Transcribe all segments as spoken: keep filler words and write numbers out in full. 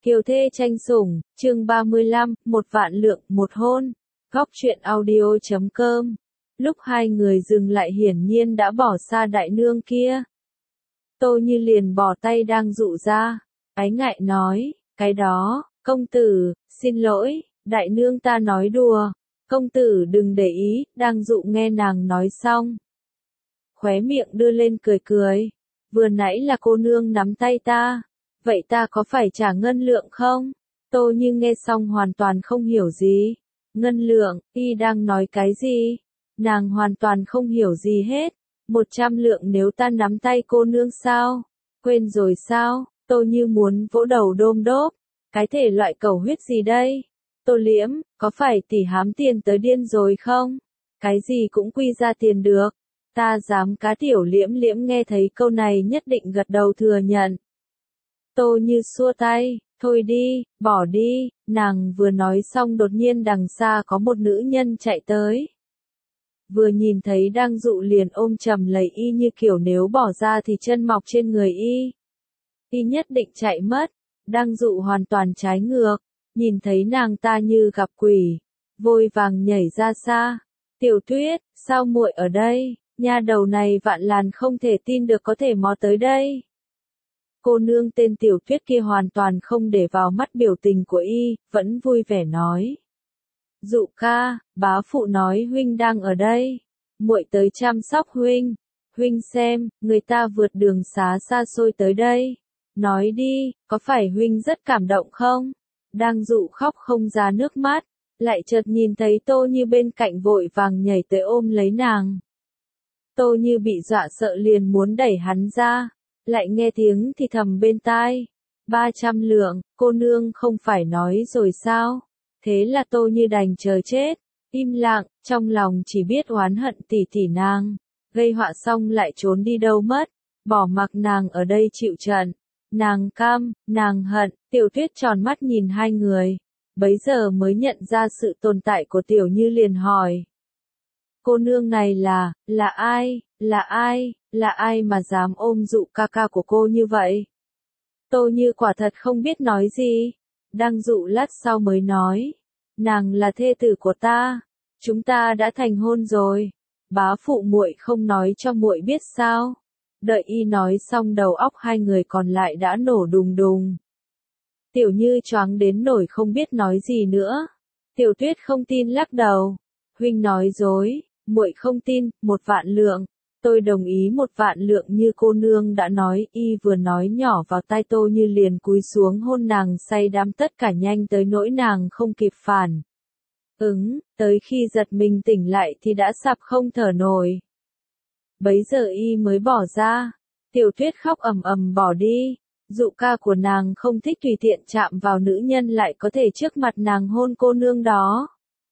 Kiều thê tranh sủng, chương ba mươi lăm, một vạn lượng, một hôn. Góc truyện audio chấm com. Lúc hai người dừng lại hiển nhiên đã bỏ xa đại nương kia. Tô Như liền bỏ tay đang dụ ra. Ái ngại nói, cái đó, công tử, xin lỗi, đại nương ta nói đùa. Công tử đừng để ý, đang dụ nghe nàng nói xong. Khóe miệng đưa lên cười cười. Vừa nãy là cô nương nắm tay ta. Vậy ta có phải trả ngân lượng không? Tô Như nghe xong hoàn toàn không hiểu gì. Ngân lượng, y đang nói cái gì? Nàng hoàn toàn không hiểu gì hết. Một trăm lượng nếu ta nắm tay cô nương sao? Quên rồi sao? Tô Như muốn vỗ đầu đôm đốp. Cái thể loại cầu huyết gì đây? Tô Liễm, có phải tỷ hám tiền tới điên rồi không? Cái gì cũng quy ra tiền được. Ta dám cá tiểu Liễm Liễm nghe thấy câu này nhất định gật đầu thừa nhận. Tô Như xua tay, thôi đi, bỏ đi, nàng vừa nói xong đột nhiên đằng xa có một nữ nhân chạy tới. Vừa nhìn thấy đang dụ liền ôm chầm lấy y như kiểu nếu bỏ ra thì chân mọc trên người y. Y nhất định chạy mất, đang dụ hoàn toàn trái ngược, nhìn thấy nàng ta như gặp quỷ, vội vàng nhảy ra xa. Tiểu Tuyết, sao muội ở đây, nha đầu này vạn làn không thể tin được có thể mò tới đây. Cô nương tên Tiểu Tuyết kia hoàn toàn không để vào mắt biểu tình của y, vẫn vui vẻ nói. Dụ ca, bá phụ nói huynh đang ở đây. Muội tới chăm sóc huynh. Huynh xem, người ta vượt đường xá xa xôi tới đây. Nói đi, có phải huynh rất cảm động không? Đang dụ khóc không ra nước mắt, lại chợt nhìn thấy Tô Như bên cạnh vội vàng nhảy tới ôm lấy nàng. Tô Như bị dọa sợ liền muốn đẩy hắn ra. Lại nghe tiếng thì thầm bên tai. Ba trăm lượng, cô nương không phải nói rồi sao? Thế là Tô Như đành chờ chết. Im lặng, trong lòng chỉ biết oán hận tỷ tỷ nàng. Gây họa xong lại trốn đi đâu mất. Bỏ mặc nàng ở đây chịu trận. Nàng cam, nàng hận, Tiểu Tuyết tròn mắt nhìn hai người. Bấy giờ mới nhận ra sự tồn tại của Tiểu Như liền hỏi. Cô nương này là, là ai, là ai, là ai mà dám ôm dụ ca ca của cô như vậy? Tô Như quả thật không biết nói gì. Đang dụ lát sau mới nói. Nàng là thê tử của ta. Chúng ta đã thành hôn rồi. Bá phụ muội không nói cho muội biết sao? Đợi y nói xong đầu óc hai người còn lại đã nổ đùng đùng. Tiểu Như choáng đến nổi không biết nói gì nữa. Tiểu Tuyết không tin lắc đầu. Huynh nói dối. Muội không tin, một vạn lượng. Tôi đồng ý một vạn lượng như cô nương đã nói. Y vừa nói nhỏ vào tai Tô Như liền cúi xuống hôn nàng say đắm tất cả nhanh tới nỗi nàng không kịp phản ứng, tới khi giật mình tỉnh lại thì đã sặc không thở nổi. Bấy giờ y mới bỏ ra. Tiểu Tuyết khóc ầm ầm bỏ đi. Dụ ca của nàng không thích tùy tiện chạm vào nữ nhân lại có thể trước mặt nàng hôn cô nương đó.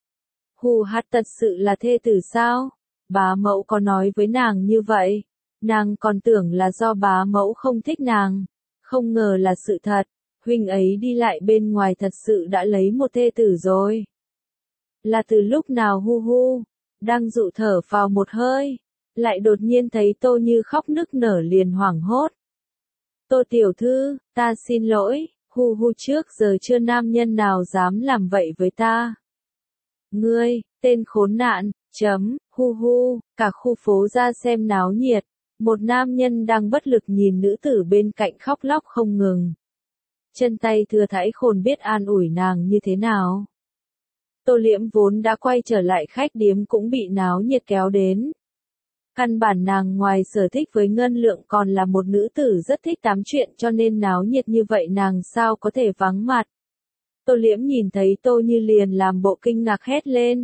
Hù hát thật sự là thê tử sao? Bá mẫu có nói với nàng như vậy. Nàng còn tưởng là do bá mẫu không thích nàng. Không ngờ là sự thật. Huynh ấy đi lại bên ngoài thật sự đã lấy một thê tử rồi. Là từ lúc nào hu hu? Đang dụ thở vào một hơi. Lại đột nhiên thấy Tô Như khóc nức nở liền hoảng hốt. Tô tiểu thư, ta xin lỗi. Hu hu trước giờ chưa nam nhân nào dám làm vậy với ta. Ngươi, tên khốn nạn, chấm, hu hu, cả khu phố ra xem náo nhiệt. Một nam nhân đang bất lực nhìn nữ tử bên cạnh khóc lóc không ngừng. Chân tay thưa thãi khôn biết an ủi nàng như thế nào. Tô Liễm vốn đã quay trở lại khách điếm cũng bị náo nhiệt kéo đến. Căn bản nàng ngoài sở thích với ngân lượng còn là một nữ tử rất thích tám chuyện cho nên náo nhiệt như vậy nàng sao có thể vắng mặt. Tô Liễm nhìn thấy Tô Như liền làm bộ kinh ngạc hét lên.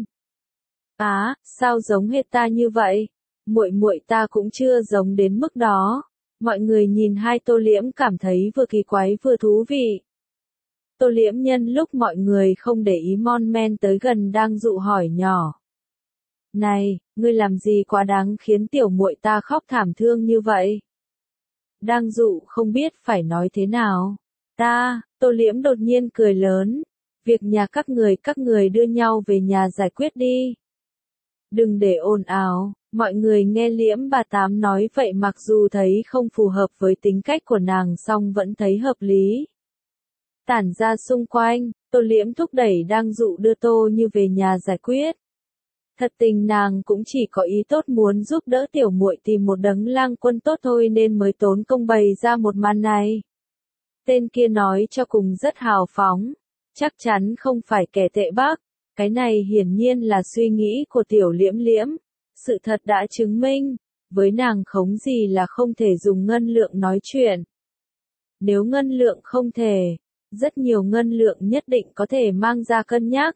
Á, sao giống hệt ta như vậy? Muội muội ta cũng chưa giống đến mức đó. Mọi người nhìn hai Tô Liễm cảm thấy vừa kỳ quái vừa thú vị. Tô Liễm nhân lúc mọi người không để ý mon men tới gần đang dụ hỏi nhỏ. Này, ngươi làm gì quá đáng khiến tiểu muội ta khóc thảm thương như vậy? Đang dụ không biết phải nói thế nào. Ta, Tô Liễm đột nhiên cười lớn. Việc nhà các người các người đưa nhau về nhà giải quyết đi. Đừng để ồn ào, mọi người nghe Liễm bà Tám nói vậy mặc dù thấy không phù hợp với tính cách của nàng song vẫn thấy hợp lý. tản ra xung quanh, Tô Liễm thúc đẩy Đang Dụ đưa Tô Như về nhà giải quyết. Thật tình nàng cũng chỉ có ý tốt muốn giúp đỡ tiểu muội tìm một đấng lang quân tốt thôi nên mới tốn công bày ra một màn này. Tên kia nói cho cùng rất hào phóng, chắc chắn không phải kẻ tệ bác, cái này hiển nhiên là suy nghĩ của tiểu Liễm Liễm, sự thật đã chứng minh, với nàng khống gì là không thể dùng ngân lượng nói chuyện. Nếu ngân lượng không thể, rất nhiều ngân lượng nhất định có thể mang ra cân nhắc.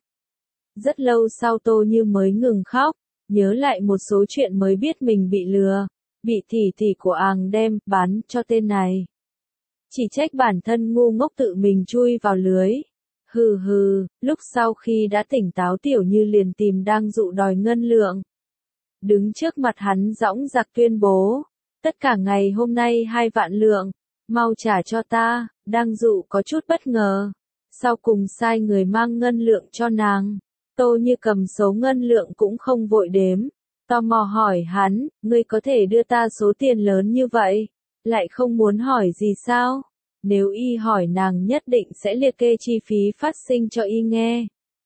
Rất lâu sau Tô Như mới ngừng khóc, nhớ lại một số chuyện mới biết mình bị lừa, bị tỷ tỷ của àng đem bán cho tên này. Chỉ trách bản thân ngu ngốc tự mình chui vào lưới. Hừ hừ, lúc sau khi đã tỉnh táo tiểu Như liền tìm Đang Dụ đòi ngân lượng. Đứng trước mặt hắn dõng dạc tuyên bố, tất cả ngày hôm nay hai vạn lượng, mau trả cho ta. Đang Dụ có chút bất ngờ, sau cùng sai người mang ngân lượng cho nàng. Tô Như cầm số ngân lượng cũng không vội đếm, tò mò hỏi hắn, ngươi có thể đưa ta số tiền lớn như vậy, lại không muốn hỏi gì sao? Nếu y hỏi nàng nhất định sẽ liệt kê chi phí phát sinh cho y nghe.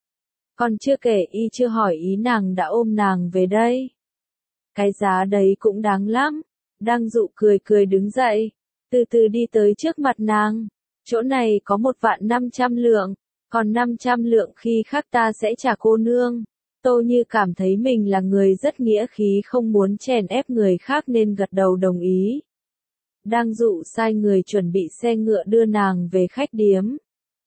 Còn chưa kể y chưa hỏi ý nàng đã ôm nàng về đây. Cái giá đấy cũng đáng lắm. Đang Dụ cười cười đứng dậy, từ từ đi tới trước mặt nàng. Chỗ này có một vạn năm trăm lượng, còn năm trăm lượng khi khác ta sẽ trả cô nương. Tô Như cảm thấy mình là người rất nghĩa khí không muốn chèn ép người khác nên gật đầu đồng ý. Đang Dụ sai người chuẩn bị xe ngựa đưa nàng về khách điếm.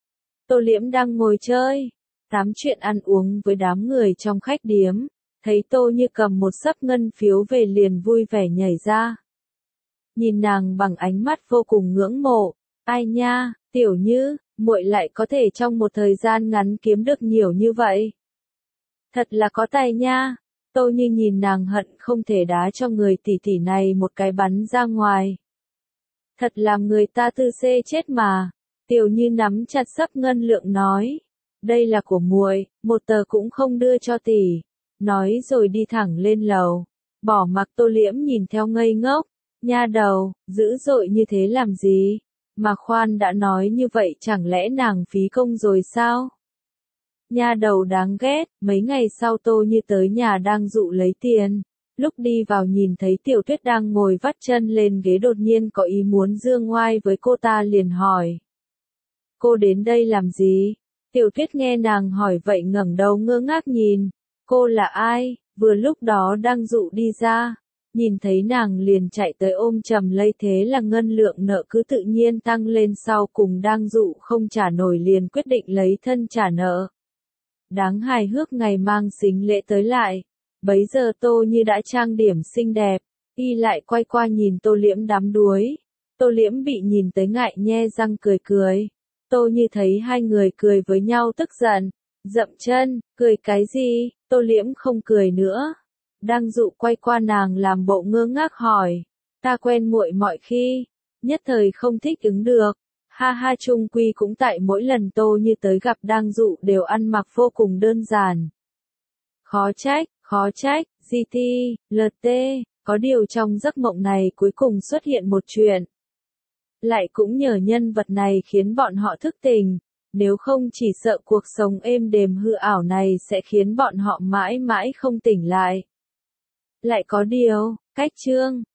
Tô Liễm đang ngồi chơi, tám chuyện ăn uống với đám người trong khách điếm, thấy Tô Như cầm một xấp ngân phiếu về liền vui vẻ nhảy ra. Nhìn nàng bằng ánh mắt vô cùng ngưỡng mộ, ai nha, tiểu Như, muội lại có thể trong một thời gian ngắn kiếm được nhiều như vậy. Thật là có tài nha. Tô Như nhìn nàng hận không thể đá cho người tỷ tỷ này một cái bắn ra ngoài. Thật làm người ta tư xê chết mà. Tiểu Như nắm chặt xấp ngân lượng nói, đây là của muội, một tờ cũng không đưa cho tỷ. Nói rồi đi thẳng lên lầu, bỏ mặc Tô Liễm nhìn theo ngây ngốc. Nha đầu, dữ dội như thế làm gì? Mà khoan đã nói như vậy chẳng lẽ nàng phí công rồi sao? Nha đầu đáng ghét. Mấy ngày sau Tô Như tới nhà Đang Dụ lấy tiền. Lúc đi vào nhìn thấy Tiểu Tuyết đang ngồi vắt chân lên ghế đột nhiên có ý muốn giương ngoai với cô ta liền hỏi. Cô đến đây làm gì? Tiểu Tuyết nghe nàng hỏi vậy ngẩng đầu ngơ ngác nhìn. Cô là ai? Vừa lúc đó Đang Dụ đi ra. Nhìn thấy nàng liền chạy tới ôm chầm lấy thế là ngân lượng nợ cứ tự nhiên tăng lên sau cùng Đang Dụ không trả nổi liền quyết định lấy thân trả nợ. Đáng hài hước ngày mang sính lễ tới lại. Bấy giờ Tô Như đã trang điểm xinh đẹp, y lại quay qua nhìn Tô Liễm đắm đuối. Tô Liễm bị nhìn tới ngại nhe răng cười cười. Tô Như thấy hai người cười với nhau tức giận, dậm chân, cười cái gì? Tô Liễm không cười nữa. Đang Dụ quay qua nàng làm bộ ngơ ngác hỏi, ta quen muội mọi khi, nhất thời không thích ứng được. Ha ha chung quy cũng tại mỗi lần Tô Như tới gặp Đang Dụ đều ăn mặc vô cùng đơn giản. Khó trách, khó trách, giê tê, lờ tê, có điều trong giấc mộng này cuối cùng xuất hiện một chuyện. Lại cũng nhờ nhân vật này khiến bọn họ thức tỉnh, nếu không chỉ sợ cuộc sống êm đềm hư ảo này sẽ khiến bọn họ mãi mãi không tỉnh lại. Lại có điều, cách chương